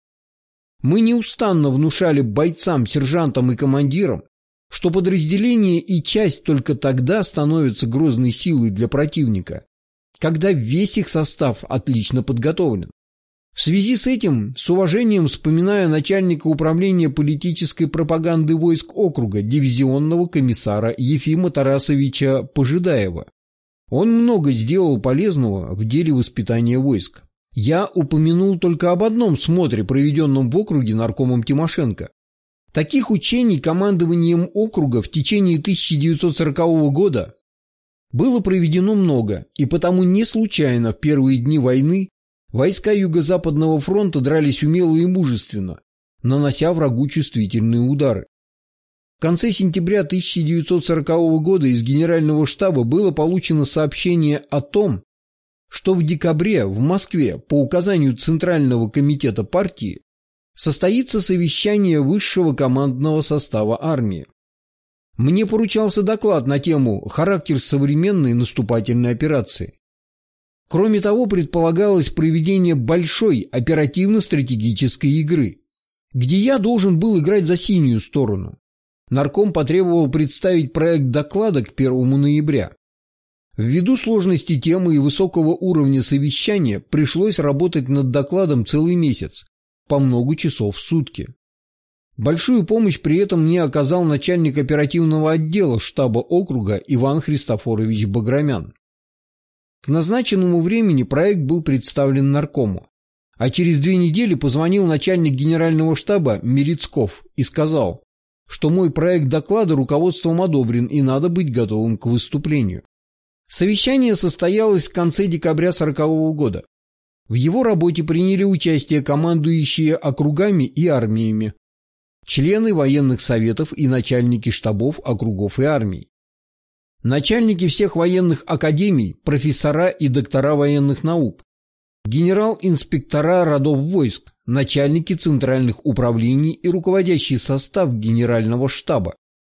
Мы неустанно внушали бойцам, сержантам и командирам, что подразделение и часть только тогда становятся грозной силой для противника, когда весь их состав отлично подготовлен. В связи с этим, с уважением вспоминаю начальника управления политической пропаганды войск округа, дивизионного комиссара Ефима Тарасовича Пожидаева. Он много сделал полезного в деле воспитания войск. Я упомянул только об одном смотре, проведенном в округе наркомом Тимошенко. Таких учений командованием округа в течение тысяча девятьсот сорокового года было проведено много, и потому не случайно в первые дни войны войска Юго-Западного фронта дрались умело и мужественно, нанося врагу чувствительные удары. В конце сентября тысяча девятьсот сорокового года из Генерального штаба было получено сообщение о том, что в декабре в Москве по указанию Центрального комитета партии состоится совещание высшего командного состава армии. Мне поручался доклад на тему «Характер современной наступательной операции». Кроме того, предполагалось проведение большой оперативно-стратегической игры, где я должен был играть за синюю сторону. Нарком потребовал представить проект доклада к первому ноября. Ввиду сложности темы и высокого уровня совещания пришлось работать над докладом целый месяц, по много часов в сутки. Большую помощь при этом мне оказал начальник оперативного отдела штаба округа Иван Христофорович Баграмян. К назначенному времени проект был представлен наркому, а через две недели позвонил начальник генерального штаба Мерецков и сказал, что мой проект доклада руководством одобрен и надо быть готовым к выступлению. Совещание состоялось в конце декабря сорокового года. В его работе приняли участие командующие округами и армиями, члены военных советов и начальники штабов округов и армий, начальники всех военных академий, профессора и доктора военных наук, генерал-инспектора родов войск, начальники центральных управлений и руководящий состав Генерального штаба.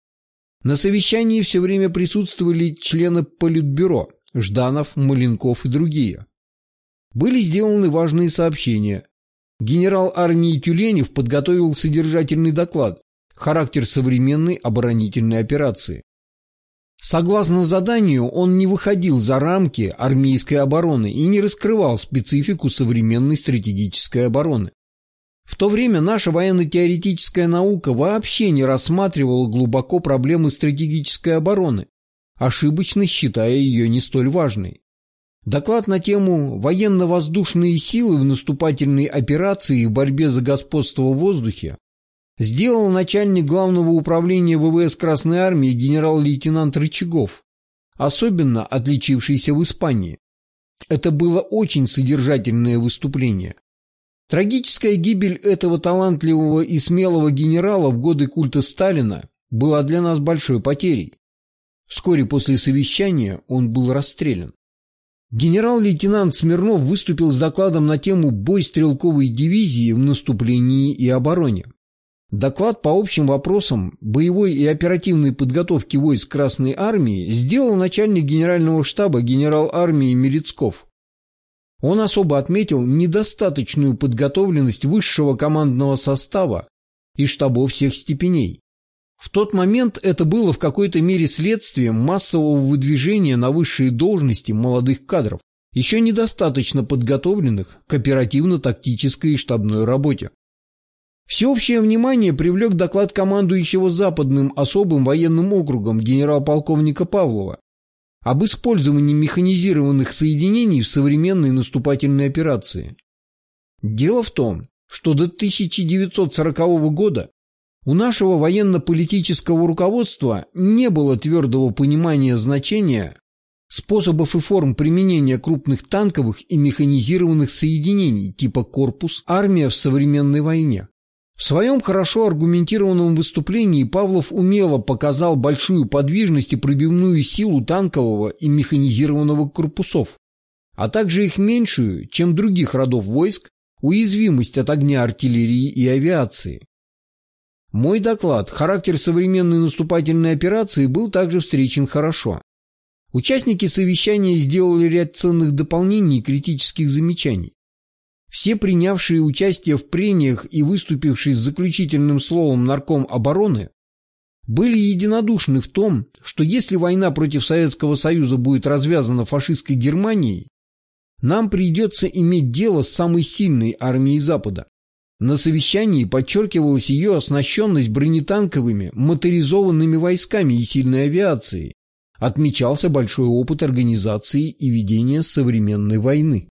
На совещании все время присутствовали члены Политбюро Жданов, Маленков и другие. Были сделаны важные сообщения. Генерал армии Тюленев подготовил содержательный доклад «Характер современной оборонительной операции». Согласно заданию, он не выходил за рамки армейской обороны и не раскрывал специфику современной стратегической обороны. В то время наша военно-теоретическая наука вообще не рассматривала глубоко проблемы стратегической обороны, ошибочно считая ее не столь важной. Доклад на тему «Военно-воздушные силы в наступательной операции и в борьбе за господство в воздухе» сделал начальник Главного управления ВВС Красной армии генерал-лейтенант Рычагов, особенно отличившийся в Испании. Это было очень содержательное выступление. Трагическая гибель этого талантливого и смелого генерала в годы культа Сталина была для нас большой потерей. Вскоре после совещания он был расстрелян. Генерал-лейтенант Смирнов выступил с докладом на тему «Бой стрелковой дивизии в наступлении и обороне». Доклад по общим вопросам боевой и оперативной подготовки войск Красной армии сделал начальник генерального штаба генерал армии Мерецков. Он особо отметил недостаточную подготовленность высшего командного состава и штабов всех степеней. В тот момент это было в какой-то мере следствием массового выдвижения на высшие должности молодых кадров, еще недостаточно подготовленных к оперативно-тактической и штабной работе. Всеобщее внимание привлек доклад командующего Западным особым военным округом генерал-полковника Павлова об использовании механизированных соединений в современной наступательной операции. Дело в том, что до тысяча девятьсот сорокового года у нашего военно-политического руководства не было твердого понимания значения способов и форм применения крупных танковых и механизированных соединений типа «Корпус», «Армия» в современной войне. В своем хорошо аргументированном выступлении Павлов умело показал большую подвижность и пробивную силу танкового и механизированного корпусов, а также их меньшую, чем других родов войск, уязвимость от огня артиллерии и авиации. Мой доклад «Характер современной наступательной операции» был также встречен хорошо. Участники совещания сделали ряд ценных дополнений и критических замечаний. Все принявшие участие в прениях и выступившие с заключительным словом нарком обороны были единодушны в том, что если война против Советского Союза будет развязана фашистской Германией, нам придется иметь дело с самой сильной армией Запада. На совещании подчеркивалась ее оснащенность бронетанковыми, моторизованными войсками и сильной авиацией. Отмечался большой опыт организации и ведения современной войны.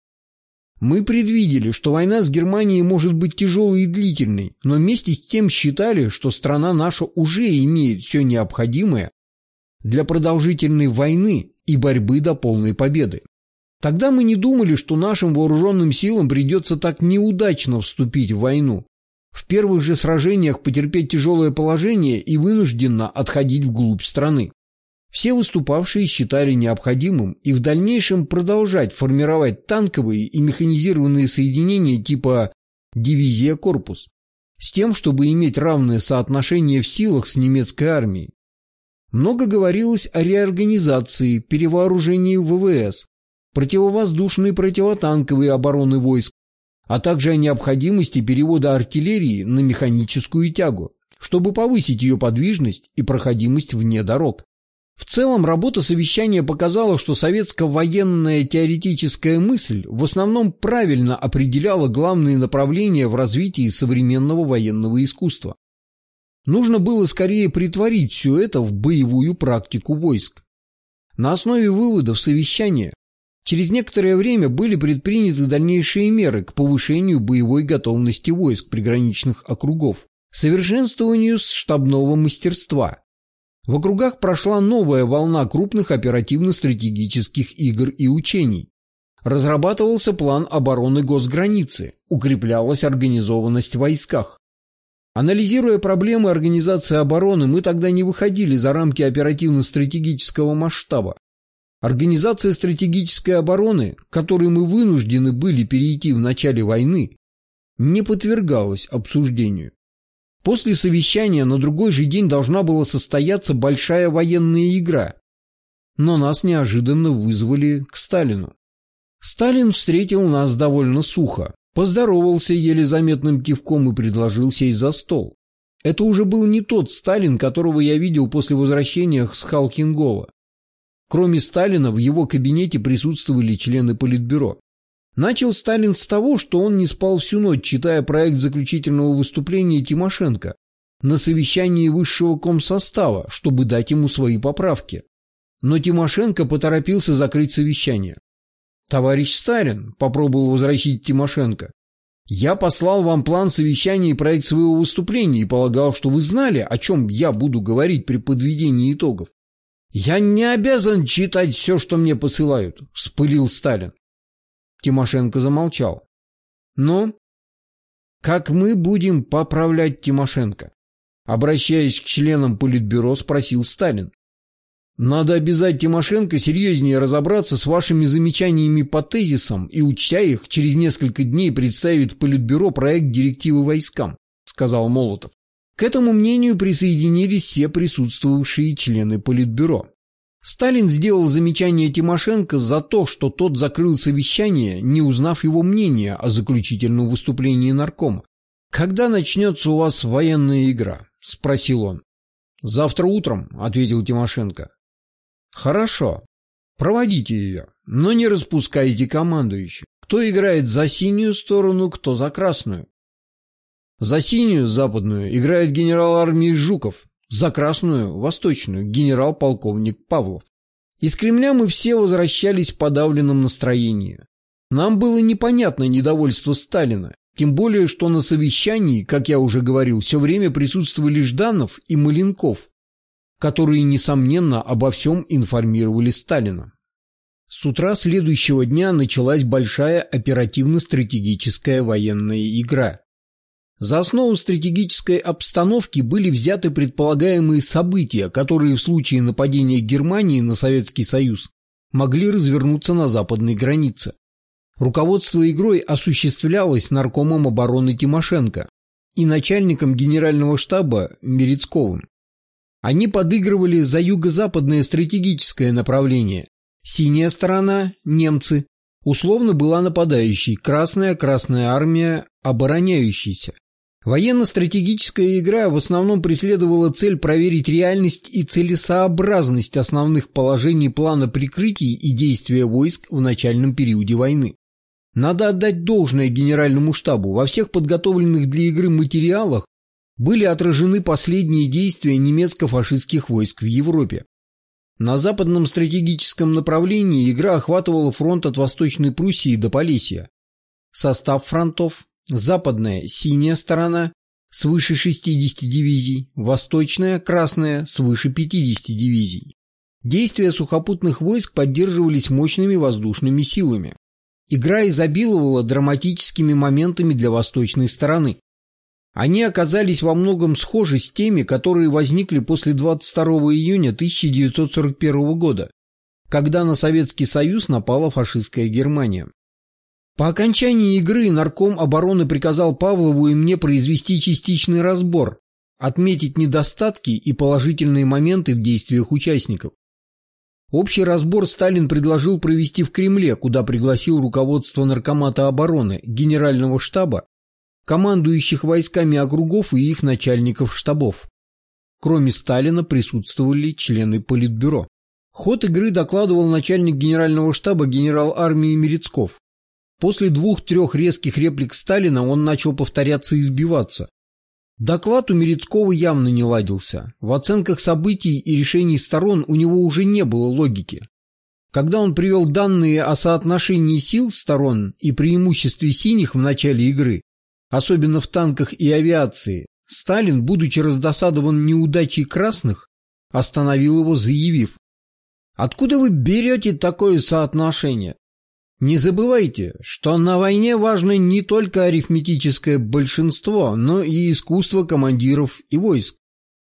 Мы предвидели, что война с Германией может быть тяжелой и длительной, но вместе с тем считали, что страна наша уже имеет все необходимое для продолжительной войны и борьбы до полной победы. Тогда мы не думали, что нашим вооруженным силам придется так неудачно вступить в войну, в первых же сражениях потерпеть тяжелое положение и вынужденно отходить вглубь страны. Все выступавшие считали необходимым и в дальнейшем продолжать формировать танковые и механизированные соединения типа «дивизия-корпус», с тем, чтобы иметь равное соотношение в силах с немецкой армией. Много говорилось о реорганизации, перевооружении ВВС, противовоздушной и противотанковой обороны войск, а также о необходимости перевода артиллерии на механическую тягу, чтобы повысить ее подвижность и проходимость вне дорог. В целом, работа совещания показала, что советская военная теоретическая мысль в основном правильно определяла главные направления в развитии современного военного искусства. Нужно было скорее претворить все это в боевую практику войск. На основе выводов совещания через некоторое время были предприняты дальнейшие меры к повышению боевой готовности войск приграничных округов, совершенствованию штабного мастерства. В округах прошла новая волна крупных оперативно-стратегических игр и учений. Разрабатывался план обороны госграницы, укреплялась организованность в войсках. Анализируя проблемы организации обороны, мы тогда не выходили за рамки оперативно-стратегического масштаба. Организация стратегической обороны, к которой мы вынуждены были перейти в начале войны, не подвергалась обсуждению. После совещания на другой же день должна была состояться большая военная игра, но нас неожиданно вызвали к Сталину. Сталин встретил нас довольно сухо, поздоровался еле заметным кивком и предложил сесть за стол. Это уже был не тот Сталин, которого я видел после возвращения с Халкингола. Кроме Сталина в его кабинете присутствовали члены Политбюро. Начал Сталин с того, что он не спал всю ночь, читая проект заключительного выступления Тимошенко на совещании высшего комсостава, чтобы дать ему свои поправки. Но Тимошенко поторопился закрыть совещание. «Товарищ Сталин», — попробовал возразить Тимошенко, — «я послал вам план совещания и проект своего выступления и полагал, что вы знали, о чем я буду говорить при подведении итогов». «Я не обязан читать все, что мне посылают», — вспылил Сталин. Тимошенко замолчал. «Ну, как мы будем поправлять Тимошенко?» Обращаясь к членам Политбюро, спросил Сталин. «Надо обязать Тимошенко серьезнее разобраться с вашими замечаниями по тезисам и, учтя их, через несколько дней представить в Политбюро проект директивы войскам», — сказал Молотов. К этому мнению присоединились все присутствовавшие члены Политбюро. Сталин сделал замечание Тимошенко за то, что тот закрыл совещание, не узнав его мнения о заключительном выступлении наркома. «Когда начнется у вас военная игра?» – спросил он. «Завтра утром», — ответил Тимошенко. «Хорошо. Проводите ее, но не распускайте командующих. Кто играет за синюю сторону, кто за красную?» «За синюю, западную, играет генерал армии Жуков. За красную, восточную, генерал-полковник Павлов». Из Кремля мы все возвращались в подавленном настроении. Нам было непонятно недовольство Сталина, тем более, что на совещании, как я уже говорил, все время присутствовали Жданов и Маленков, которые, несомненно, обо всем информировали Сталина. С утра следующего дня началась большая оперативно-стратегическая военная игра. За основу стратегической обстановки были взяты предполагаемые события, которые в случае нападения Германии на Советский Союз могли развернуться на западной границе. Руководство игрой осуществлялось наркомом обороны Тимошенко и начальником генерального штаба Мерецковым. Они подыгрывали за юго-западное стратегическое направление. Синяя сторона – немцы, условно была нападающей, красная – Красная армия – обороняющейся. Военно-стратегическая игра в основном преследовала цель проверить реальность и целесообразность основных положений плана прикрытий и действия войск в начальном периоде войны. Надо отдать должное Генеральному штабу. Во всех подготовленных для игры материалах были отражены последние действия немецко-фашистских войск в Европе. На западном стратегическом направлении игра охватывала фронт от Восточной Пруссии до Полесья. Состав фронтов: западная – синяя сторона свыше шестидесяти дивизий, восточная – красная свыше пятидесяти дивизий. Действия сухопутных войск поддерживались мощными воздушными силами. Игра изобиловала драматическими моментами для восточной стороны. Они оказались во многом схожи с теми, которые возникли после двадцать второго июня тысяча девятьсот сорок первого года, когда на Советский Союз напала фашистская Германия. По окончании игры нарком обороны приказал Павлову и мне произвести частичный разбор, отметить недостатки и положительные моменты в действиях участников. Общий разбор Сталин предложил провести в Кремле, куда пригласил руководство Наркомата обороны, Генерального штаба, командующих войсками округов и их начальников штабов. Кроме Сталина присутствовали члены Политбюро. Ход игры докладывал начальник Генерального штаба генерал армии Мерецков. После двух-трех резких реплик Сталина он начал повторяться и сбиваться. Доклад у Мерецкого явно не ладился. В оценках событий и решений сторон у него уже не было логики. Когда он привел данные о соотношении сил сторон и преимуществе синих в начале игры, особенно в танках и авиации, Сталин, будучи раздосадован неудачей красных, остановил его, заявив: «Откуда вы берете такое соотношение? Не забывайте, что на войне важно не только арифметическое большинство, но и искусство командиров и войск».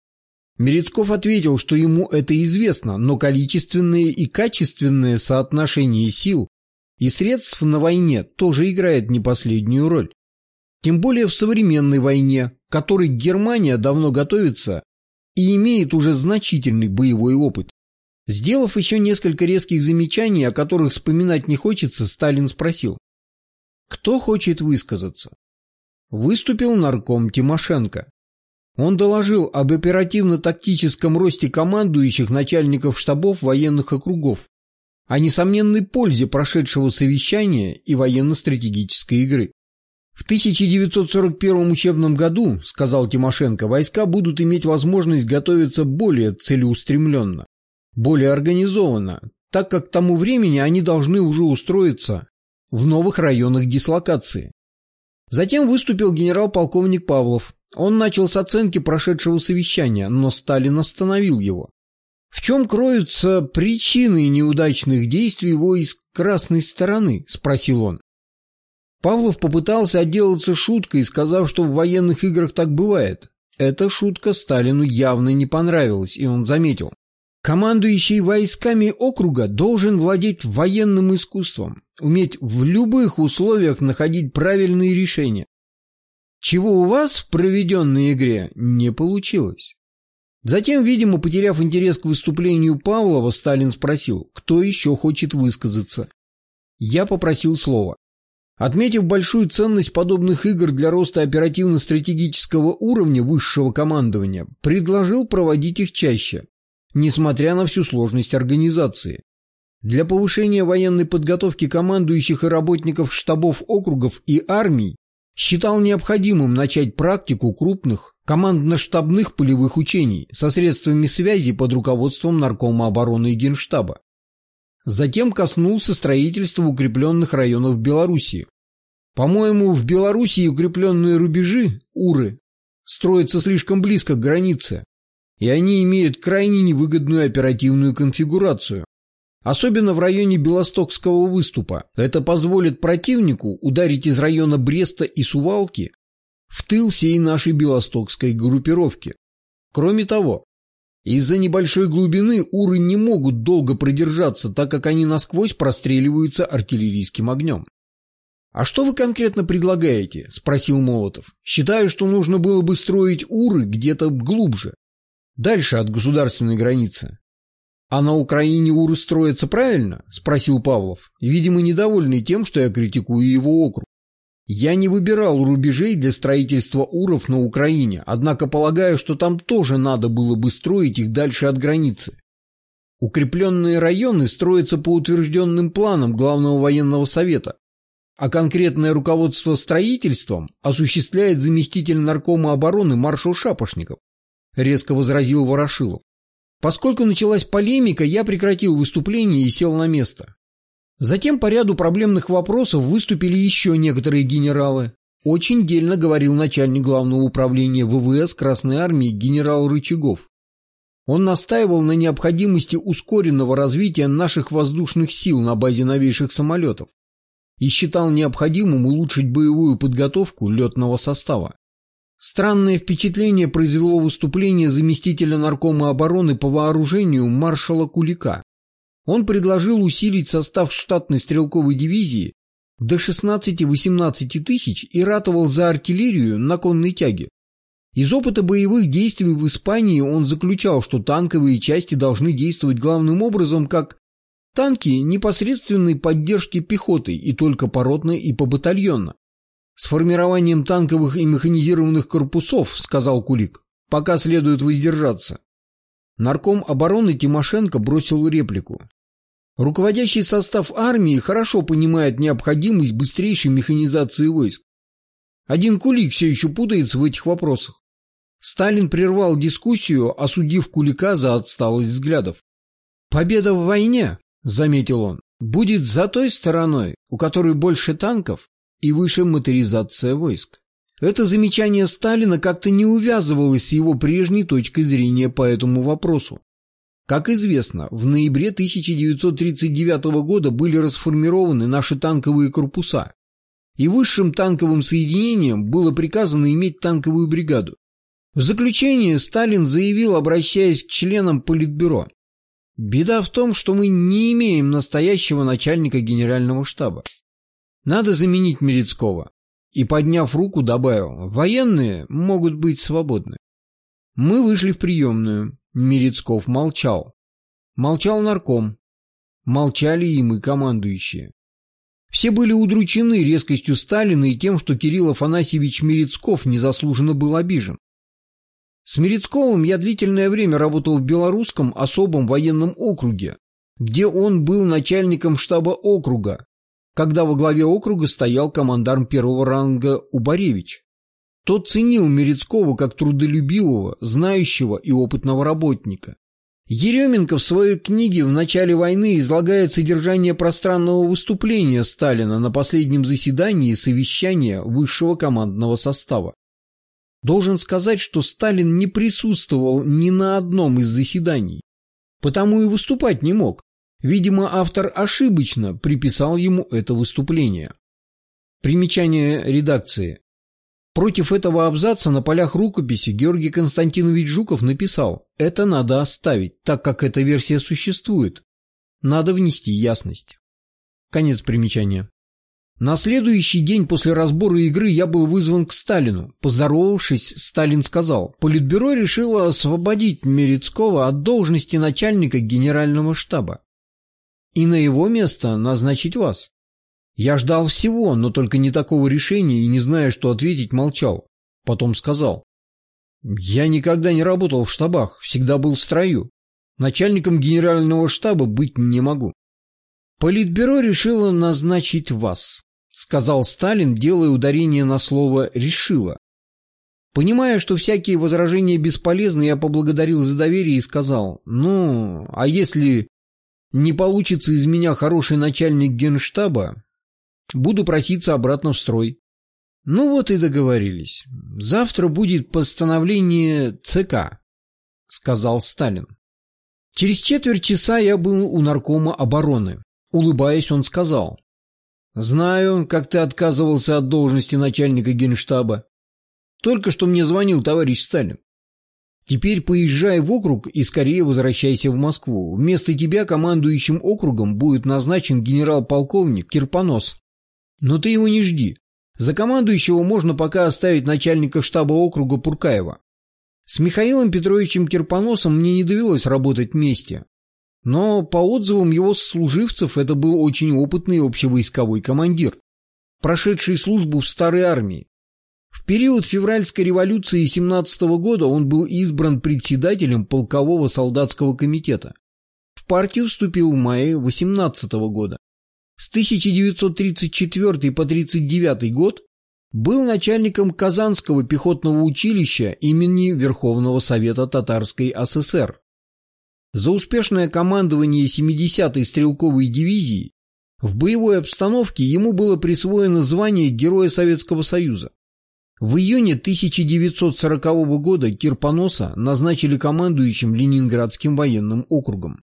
Мерецков ответил, что ему это известно, но количественное и качественное соотношение сил и средств на войне тоже играет не последнюю роль. Тем более в современной войне, к которой Германия давно готовится и имеет уже значительный боевой опыт. Сделав еще несколько резких замечаний, о которых вспоминать не хочется, Сталин спросил: «Кто хочет высказаться?» Выступил нарком Тимошенко. Он доложил об оперативно-тактическом росте командующих начальников штабов военных округов, о несомненной пользе прошедшего совещания и военно-стратегической игры. В тысяча девятьсот сорок первом учебном году, сказал Тимошенко, войска будут иметь возможность готовиться более целеустремленно, более организованно, так как к тому времени они должны уже устроиться в новых районах дислокации. Затем выступил генерал-полковник Павлов. Он начал с оценки прошедшего совещания, но Сталин остановил его. «В чем кроются причины неудачных действий войск красной стороны?» – спросил он. Павлов попытался отделаться шуткой, сказав, что в военных играх так бывает. Эта шутка Сталину явно не понравилась, и он заметил: командующий войсками округа должен владеть военным искусством, уметь в любых условиях находить правильные решения. Чего у вас в проведенной игре не получилось. Затем, видимо, потеряв интерес к выступлению Павлова, Сталин спросил, кто еще хочет высказаться. Я попросил слова. Отметив большую ценность подобных игр для роста оперативно-стратегического уровня высшего командования, предложил проводить их чаще, несмотря на всю сложность организации. Для повышения военной подготовки командующих и работников штабов округов и армий считал необходимым начать практику крупных командно-штабных полевых учений со средствами связи под руководством Наркома обороны и Генштаба. Затем коснулся строительства укрепленных районов в Белоруссии. По-моему, в Белоруссии укрепленные рубежи, УРы, строятся слишком близко к границе, и они имеют крайне невыгодную оперативную конфигурацию. Особенно в районе Белостокского выступа. Это позволит противнику ударить из района Бреста и Сувалки в тыл всей нашей белостокской группировки. Кроме того, из-за небольшой глубины уры не могут долго продержаться, так как они насквозь простреливаются артиллерийским огнем. «А что вы конкретно предлагаете?» – спросил Молотов. «Считаю, что нужно было бы строить уры где-то глубже, дальше от государственной границы». «А на Украине уры строятся правильно?» – спросил Павлов, видимо, недовольный тем, что я критикую его округ. «Я не выбирал рубежей для строительства уров на Украине, однако полагаю, что там тоже надо было бы строить их дальше от границы. Укрепленные районы строятся по утвержденным планам Главного военного совета, а конкретное руководство строительством осуществляет заместитель наркома обороны маршал Шапошников», – резко возразил Ворошилов. Поскольку началась полемика, я прекратил выступление и сел на место. Затем по ряду проблемных вопросов выступили еще некоторые генералы. Очень дельно говорил начальник главного управления ВВС Красной Армии генерал Рычагов. Он настаивал на необходимости ускоренного развития наших воздушных сил на базе новейших самолетов и считал необходимым улучшить боевую подготовку летного состава. Странное впечатление произвело выступление заместителя наркома обороны по вооружению маршала Кулика. Он предложил усилить состав штатной стрелковой дивизии до шестнадцати-восемнадцати тысяч и ратовал за артиллерию на конной тяге. Из опыта боевых действий в Испании он заключал, что танковые части должны действовать главным образом как танки непосредственной поддержки пехоты и только поротно и побатальонно. «С формированием танковых и механизированных корпусов, — сказал Кулик, — пока следует воздержаться». Нарком обороны Тимошенко бросил реплику. Руководящий состав армии хорошо понимает необходимость быстрейшей механизации войск. Один Кулик все еще путается в этих вопросах. Сталин прервал дискуссию, осудив Кулика за отсталость взглядов. «Победа в войне, — заметил он, — будет за той стороной, у которой больше танков и выше моторизация войск». Это замечание Сталина как-то не увязывалось с его прежней точкой зрения по этому вопросу. Как известно, в ноябре тысяча девятьсот тридцать девятого года были расформированы наши танковые корпуса, и высшим танковым соединениям было приказано иметь танковую бригаду. В заключение Сталин заявил, обращаясь к членам Политбюро: «Беда в том, что мы не имеем настоящего начальника генерального штаба. Надо заменить Мерецкого». И, подняв руку, добавил: «Военные могут быть свободны». Мы вышли в приемную. Мерецков молчал. Молчал нарком. Молчали и мы, командующие. Все были удручены резкостью Сталина и тем, что Кирилл Афанасьевич Мерецков незаслуженно был обижен. С Мерецковым я длительное время работал в Белорусском особом военном округе, где он был начальником штаба округа, когда во главе округа стоял командарм первого ранга Убаревич. Тот ценил Мерецкого как трудолюбивого, знающего и опытного работника. Еременко в своей книге «В начале войны» излагает содержание пространного выступления Сталина на последнем заседании совещания высшего командного состава. Должен сказать, что Сталин не присутствовал ни на одном из заседаний, потому и выступать не мог. Видимо, автор ошибочно приписал ему это выступление. Примечание редакции. Против этого абзаца на полях рукописи Георгий Константинович Жуков написал: «Это надо оставить, так как эта версия существует. Надо внести ясность». Конец примечания. На следующий день после разбора игры я был вызван к Сталину. Поздоровавшись, Сталин сказал: «Политбюро решило освободить Мерецкого от должности начальника генерального штаба и на его место назначить вас. Я ждал всего, но только не такого решения и, не зная, что ответить, молчал. Потом сказал: «Я никогда не работал в штабах, всегда был в строю. Начальником генерального штаба быть не могу». «Политбюро решило назначить вас», — сказал Сталин, делая ударение на слово «решило». Понимая, что всякие возражения бесполезны, я поблагодарил за доверие и сказал: «Ну, а если не получится из меня хороший начальник генштаба, буду проситься обратно в строй». «Ну вот и договорились. Завтра будет постановление ЦК», — сказал Сталин. Через четверть часа я был у наркома обороны. Улыбаясь, он сказал: «Знаю, как ты отказывался от должности начальника генштаба. Только что мне звонил товарищ Сталин. Теперь поезжай в округ и скорее возвращайся в Москву. Вместо тебя командующим округом будет назначен генерал-полковник Кирпонос. Но ты его не жди. За командующего можно пока оставить начальника штаба округа Пуркаева. С Михаилом Петровичем Кирпоносом мне не довелось работать вместе. Но по отзывам его сослуживцев это был очень опытный общевойсковой командир, прошедший службу в старой армии. В период февральской революции семнадцатого года он был избран председателем полкового солдатского комитета. В партию вступил в мае восемнадцатого года. С тысяча девятьсот тридцать четвёртого по тридцать девятый год был начальником Казанского пехотного училища имени Верховного Совета Татарской ССР. За успешное командование семидесятой стрелковой дивизии в боевой обстановке ему было присвоено звание Героя Советского Союза. В июне тысяча девятьсот сорокового года Кирпоноса назначили командующим Ленинградским военным округом.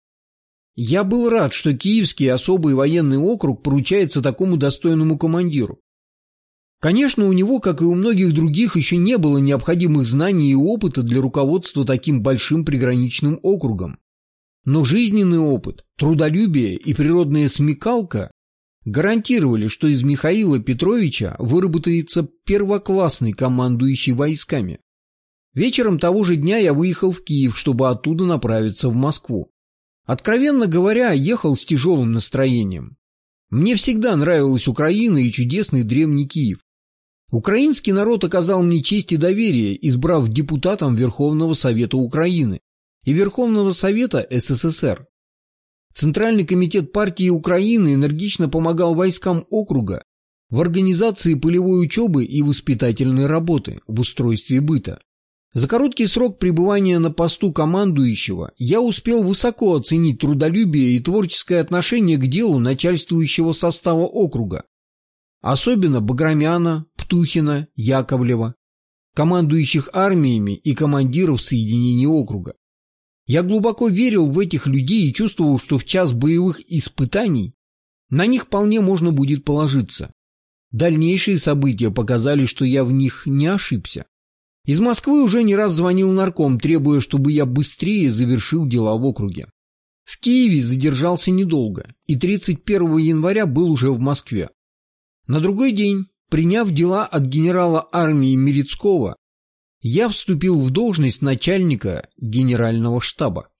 Я был рад, что Киевский особый военный округ поручается такому достойному командиру. Конечно, у него, как и у многих других, еще не было необходимых знаний и опыта для руководства таким большим приграничным округом. Но жизненный опыт, трудолюбие и природная смекалка гарантировали, что из Михаила Петровича выработается первоклассный командующий войсками. Вечером того же дня я выехал в Киев, чтобы оттуда направиться в Москву. Откровенно говоря, ехал с тяжелым настроением. Мне всегда нравилась Украина и чудесный древний Киев. Украинский народ оказал мне честь и доверие, избрав депутатом Верховного Совета Украины и Верховного Совета СССР. Центральный комитет партии Украины энергично помогал войскам округа в организации полевой учебы и воспитательной работы в устройстве быта. За короткий срок пребывания на посту командующего я успел высоко оценить трудолюбие и творческое отношение к делу начальствующего состава округа, особенно Баграмяна, Птухина, Яковлева, командующих армиями и командиров соединений округа. Я глубоко верил в этих людей и чувствовал, что в час боевых испытаний на них вполне можно будет положиться. Дальнейшие события показали, что я в них не ошибся. Из Москвы уже не раз звонил нарком, требуя, чтобы я быстрее завершил дела в округе. В Киеве задержался недолго и тридцать первого января был уже в Москве. На другой день, приняв дела от генерала армии Мерецкого, я вступил в должность начальника генерального штаба.